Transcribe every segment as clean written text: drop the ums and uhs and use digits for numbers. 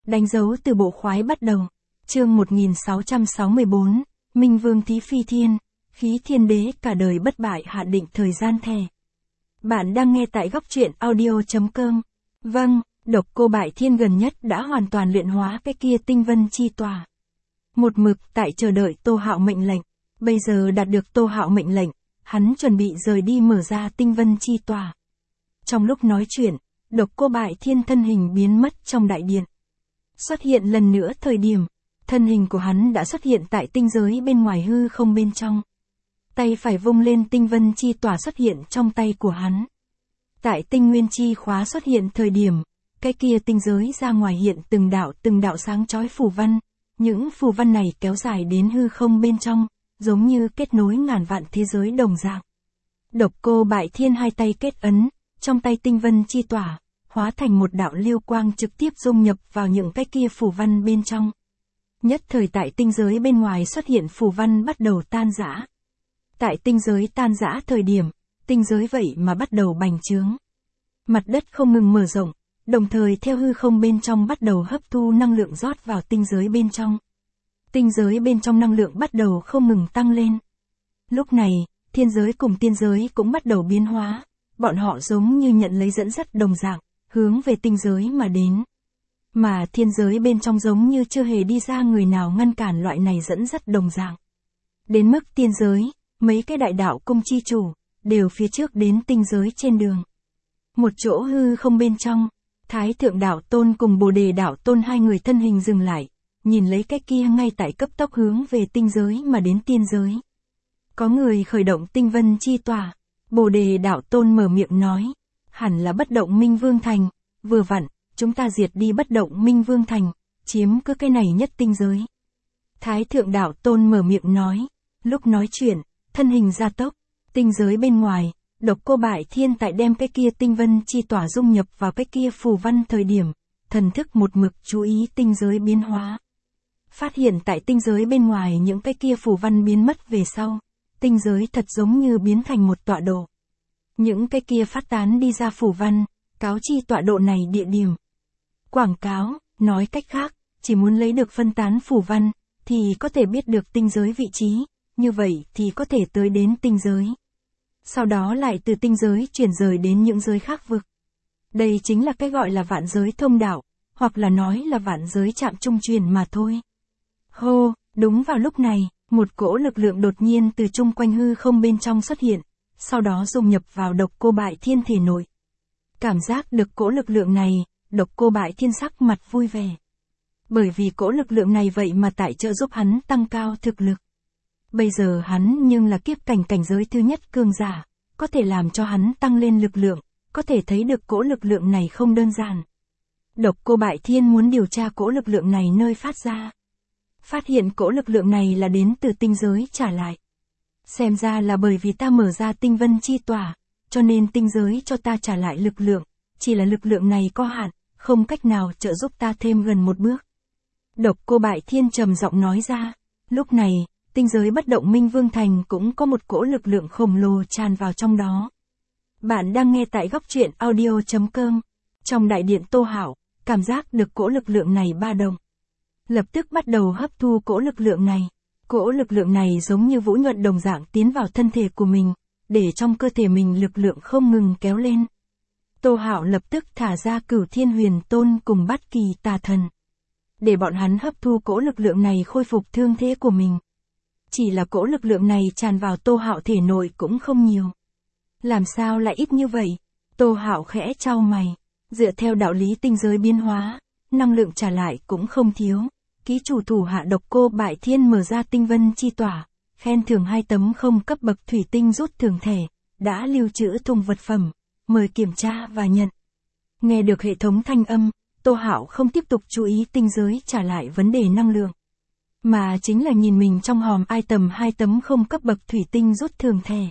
Đánh dấu từ bộ khoái bắt đầu. Chương 1664, Minh Vương Thí Phi Thiên, Khí Thiên Đế cả đời bất bại hạ định thời gian thề. Bạn đang nghe tại góc truyện audio.com. Vâng, Độc Cô Bại Thiên gần nhất đã hoàn toàn luyện hóa cái kia tinh vân chi tòa. Một mực tại chờ đợi Tô Hạo mệnh lệnh, bây giờ đạt được Tô Hạo mệnh lệnh, hắn chuẩn bị rời đi mở ra tinh vân chi tòa. Trong lúc nói chuyện, Độc Cô Bại Thiên thân hình biến mất trong đại điện. Xuất hiện lần nữa thời điểm, thân hình của hắn đã xuất hiện tại tinh giới bên ngoài hư không bên trong. Tay phải vung lên tinh vân chi tỏa xuất hiện trong tay của hắn. Tại tinh nguyên chi khóa xuất hiện thời điểm, cái kia tinh giới ra ngoài hiện từng đạo sáng chói phù văn. Những phù văn này kéo dài đến hư không bên trong, giống như kết nối ngàn vạn thế giới đồng dạng. Độc Cô Bại Thiên hai tay kết ấn, trong tay tinh vân chi tỏa, hóa thành một đạo lưu quang trực tiếp dung nhập vào những cái kia phù văn bên trong. Nhất thời tại tinh giới bên ngoài xuất hiện phù văn bắt đầu tan rã. Tại tinh giới tan rã thời điểm, tinh giới vậy mà bắt đầu bành trướng. Mặt đất không ngừng mở rộng, đồng thời theo hư không bên trong bắt đầu hấp thu năng lượng rót vào tinh giới bên trong. Tinh giới bên trong năng lượng bắt đầu không ngừng tăng lên. Lúc này, thiên giới cùng tiên giới cũng bắt đầu biến hóa, bọn họ giống như nhận lấy dẫn dắt đồng dạng, hướng về tinh giới mà đến. Mà thiên giới bên trong giống như chưa hề đi ra người nào ngăn cản loại này dẫn dắt đồng dạng. Đến mức tiên giới, mấy cái đại đạo cung chi chủ, đều phía trước đến tinh giới trên đường. Một chỗ hư không bên trong, Thái Thượng Đạo Tôn cùng Bồ Đề Đạo Tôn hai người thân hình dừng lại, nhìn lấy cái kia ngay tại cấp tốc hướng về tinh giới mà đến tiên giới. Có người khởi động tinh vân chi tòa, Bồ Đề Đạo Tôn mở miệng nói, hẳn là bất động Minh Vương Thành, vừa vặn, chúng ta diệt đi bất động Minh Vương Thành, chiếm cứ cái này nhất tinh giới. Thái Thượng Đạo Tôn mở miệng nói, lúc nói chuyện, thân hình gia tốc, tinh giới bên ngoài, Độc Cô Bại Thiên tại đem cái kia tinh vân chi tỏa dung nhập vào cái kia phù văn thời điểm, thần thức một mực chú ý tinh giới biến hóa. Phát hiện tại tinh giới bên ngoài những cái kia phù văn biến mất về sau, tinh giới thật giống như biến thành một tọa độ. Những cái kia phát tán đi ra phù văn, cáo chi tọa độ này địa điểm. Quảng cáo, nói cách khác, chỉ muốn lấy được phân tán phù văn, thì có thể biết được tinh giới vị trí, như vậy thì có thể tới đến tinh giới. Sau đó lại từ tinh giới chuyển rời đến những giới khác vực. Đây chính là cái gọi là vạn giới thông đạo, hoặc là nói là vạn giới trạm trung truyền mà thôi. Hô, đúng vào lúc này, một cỗ lực lượng đột nhiên từ chung quanh hư không bên trong xuất hiện, sau đó dung nhập vào Độc Cô Bại Thiên thể nội. Cảm giác được cỗ lực lượng này, Độc Cô Bại Thiên sắc mặt vui vẻ. Bởi vì cỗ lực lượng này vậy mà tại trợ giúp hắn tăng cao thực lực. Bây giờ hắn nhưng là kiếp cảnh giới thứ nhất cường giả, có thể làm cho hắn tăng lên lực lượng, có thể thấy được cỗ lực lượng này không đơn giản. Độc Cô Bại Thiên muốn điều tra cỗ lực lượng này nơi phát ra. Phát hiện cỗ lực lượng này là đến từ tinh giới trả lại. Xem ra là bởi vì ta mở ra tinh vân chi tỏa, cho nên tinh giới cho ta trả lại lực lượng, chỉ là lực lượng này có hạn, không cách nào trợ giúp ta thêm gần một bước. Độc Cô Bại Thiên trầm giọng nói ra, lúc này, tinh giới bất động Minh Vương Thành cũng có một cỗ lực lượng khổng lồ tràn vào trong đó. Bạn đang nghe tại góc truyện audio.com. Trong đại điện Tô Hạo, cảm giác được cỗ lực lượng này ba động. Lập tức bắt đầu hấp thu cỗ lực lượng này. Cỗ lực lượng này giống như vũ nhuận đồng dạng tiến vào thân thể của mình, để trong cơ thể mình lực lượng không ngừng kéo lên. Tô Hạo lập tức thả ra Cửu Thiên Huyền Tôn cùng Bát Kỳ Tà Thần. Để bọn hắn hấp thu cỗ lực lượng này khôi phục thương thế của mình. Chỉ là cỗ lực lượng này tràn vào Tô Hạo thể nội cũng không nhiều. Làm sao lại ít như vậy? Tô Hạo khẽ chau mày. Dựa theo đạo lý tinh giới biến hóa, năng lượng trả lại cũng không thiếu. Ký chủ thủ hạ Độc Cô Bại Thiên mở ra tinh vân chi tỏa, khen thưởng 2 tấm không cấp bậc thủy tinh rút thưởng thẻ, đã lưu trữ thùng vật phẩm, mời kiểm tra và nhận. Nghe được hệ thống thanh âm, Tô Hạo không tiếp tục chú ý tinh giới trả lại vấn đề năng lượng, mà chính là nhìn mình trong hòm item 2 tấm không cấp bậc thủy tinh rút thưởng thẻ.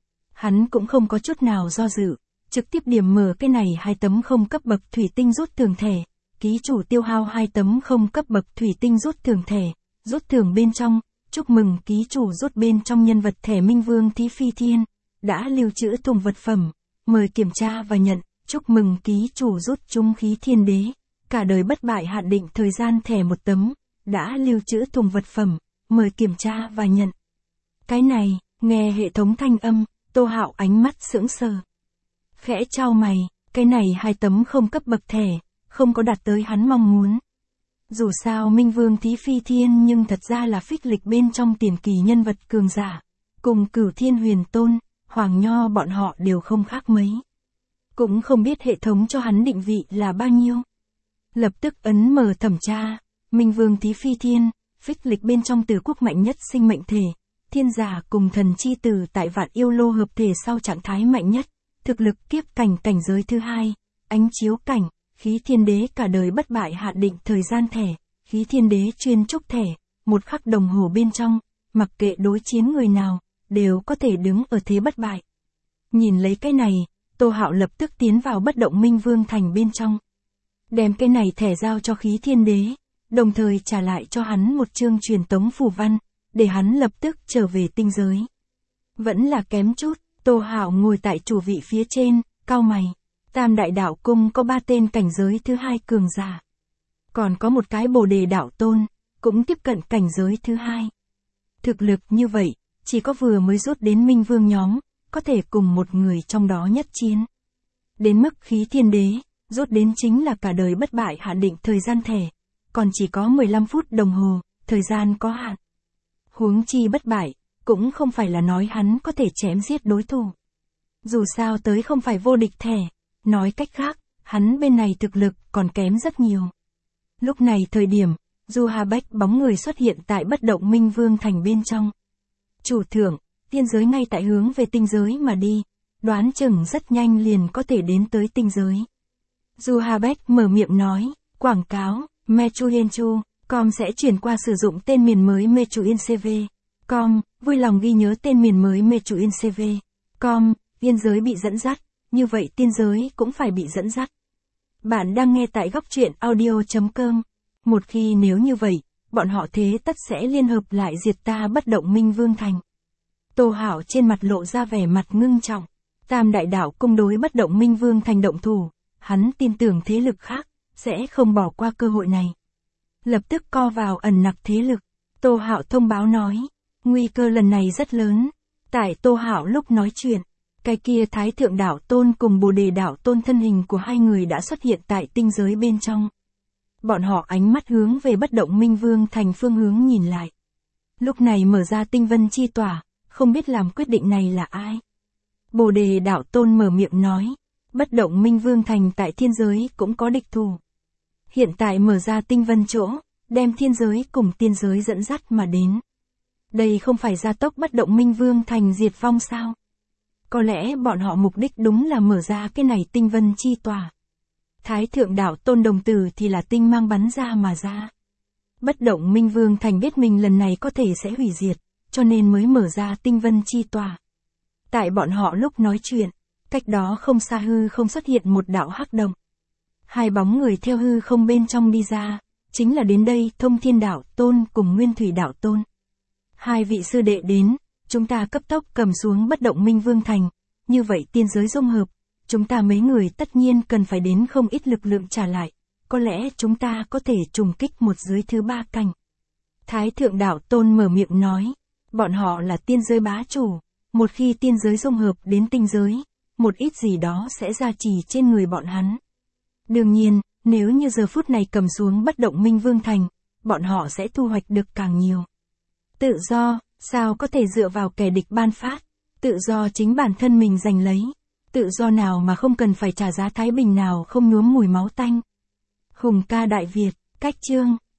Hắn cũng không có chút nào do dự, trực tiếp điểm mở cái này 2 tấm không cấp bậc thủy tinh rút thưởng thẻ. Ký chủ tiêu hao 2 tấm không cấp bậc thủy tinh rút thưởng thẻ, rút thưởng bên trong, chúc mừng ký chủ rút bên trong nhân vật thẻ Minh Vương Thí Phi Thiên, đã lưu trữ thùng vật phẩm, mời kiểm tra và nhận, chúc mừng ký chủ rút trung Khí Thiên Đế, cả đời bất bại hạn định thời gian thẻ một tấm, đã lưu trữ thùng vật phẩm, mời kiểm tra và nhận. Cái này, nghe hệ thống thanh âm, Tô Hạo ánh mắt sững sờ. Khẽ chau mày, cái này 2 tấm không cấp bậc thẻ, không có đạt tới hắn mong muốn. Dù sao Minh Vương Thí Phi Thiên nhưng thật ra là phích lịch bên trong tiền kỳ nhân vật cường giả, cùng Cửu Thiên Huyền Tôn, Hoàng Nho bọn họ đều không khác mấy. Cũng không biết hệ thống cho hắn định vị là bao nhiêu. Lập tức ấn mở thẩm tra, Minh Vương Thí Phi Thiên, phích lịch bên trong Tử Quốc mạnh nhất sinh mệnh thể, thiên giả cùng thần chi tử tại Vạn Yêu Lô hợp thể sau trạng thái mạnh nhất, thực lực kiếp cảnh cảnh giới thứ 2, ánh chiếu cảnh, khí thiên đế cả đời bất bại hạn định thời gian thẻ, khí thiên đế chuyên trúc thẻ, 1 khắc đồng hồ bên trong, mặc kệ đối chiến người nào, đều có thể đứng ở thế bất bại. Nhìn lấy cái này, Tô Hạo lập tức tiến vào bất động Minh Vương thành bên trong. Đem cái này thẻ giao cho khí thiên đế, đồng thời trả lại cho hắn một chương truyền tống phù văn, để hắn lập tức trở về tinh giới. Vẫn là kém chút, Tô Hạo ngồi tại chủ vị phía trên, cau mày. Tam đại đạo cung có 3 tên cảnh giới thứ 2 cường giả. Còn có một cái Bồ Đề đạo tôn, cũng tiếp cận cảnh giới thứ 2. Thực lực như vậy, chỉ có vừa mới rút đến Minh Vương nhóm, có thể cùng một người trong đó nhất chiến. Đến mức khí thiên đế, rút đến chính là cả đời bất bại hạn định thời gian thẻ, còn chỉ có 15 phút đồng hồ, thời gian có hạn. Huống chi bất bại, cũng không phải là nói hắn có thể chém giết đối thủ. Dù sao tới không phải vô địch thẻ, nói cách khác, hắn bên này thực lực còn kém rất nhiều. Lúc này thời điểm, Du Hà Bách bóng người xuất hiện tại bất động Minh Vương thành bên trong. Chủ thượng, tiên giới ngay tại hướng về tinh giới mà đi, đoán chừng rất nhanh liền có thể đến tới tinh giới. Du Hà Bách mở miệng nói, quảng cáo, Mechuyenchu.com sẽ chuyển qua sử dụng tên miền mới Mechuyencv.com, vui lòng ghi nhớ tên miền mới Mechuyencv.com, tiên giới bị dẫn dắt, như vậy tiên giới cũng phải bị dẫn dắt. Bạn đang nghe tại góc truyện audio.com. Một khi nếu như vậy, bọn họ thế tất sẽ liên hợp lại diệt ta bất động Minh Vương thành. Tô Hạo trên mặt lộ ra vẻ mặt ngưng trọng. Tam đại đạo cung đối bất động Minh Vương thành động thủ, hắn tin tưởng thế lực khác sẽ không bỏ qua cơ hội này. Lập tức co vào ẩn nặc thế lực, Tô Hạo thông báo nói, nguy cơ lần này rất lớn. Tại Tô Hạo lúc nói chuyện, cái kia Thái Thượng Đạo Tôn cùng Bồ Đề Đạo Tôn thân hình của 2 người đã xuất hiện tại tinh giới bên trong. Bọn họ ánh mắt hướng về bất động Minh Vương thành phương hướng nhìn lại. Lúc này mở ra tinh vân chi tỏa, không biết làm quyết định này là ai. Bồ Đề Đạo Tôn mở miệng nói, bất động Minh Vương thành tại thiên giới cũng có địch thủ. Hiện tại mở ra tinh vân chỗ, đem thiên giới cùng tiên giới dẫn dắt mà đến. Đây không phải gia tốc bất động Minh Vương thành diệt vong sao? Có lẽ bọn họ mục đích đúng là mở ra cái này tinh vân chi tỏa. Thái Thượng Đạo Tôn đồng tử thì là tinh mang bắn ra mà ra. Bất động Minh Vương thành biết mình lần này có thể sẽ hủy diệt, cho nên mới mở ra tinh vân chi tỏa. Tại bọn họ lúc nói chuyện, cách đó không xa hư không xuất hiện một đạo hắc động. 2 bóng người theo hư không bên trong đi ra, chính là đến đây Thông Thiên Đạo Tôn cùng Nguyên Thủy Đạo Tôn. 2 vị sư đệ đến, chúng ta cấp tốc cầm xuống bất động Minh Vương thành, như vậy tiên giới dung hợp, chúng ta mấy người tất nhiên cần phải đến không ít lực lượng trả lại, có lẽ chúng ta có thể trùng kích một giới thứ 3 cảnh. Thái Thượng Đạo Tôn mở miệng nói, bọn họ là tiên giới bá chủ, một khi tiên giới dung hợp đến tinh giới, một ít gì đó sẽ gia trì trên người bọn hắn. Đương nhiên, nếu như giờ phút này cầm xuống bất động Minh Vương thành, bọn họ sẽ thu hoạch được càng nhiều. Tự do, sao có thể dựa vào kẻ địch ban phát, tự do chính bản thân mình giành lấy, tự do nào mà không cần phải trả giá thái bình nào không nhuốm mùi máu tanh. Hùng ca Đại Việt, cách chương,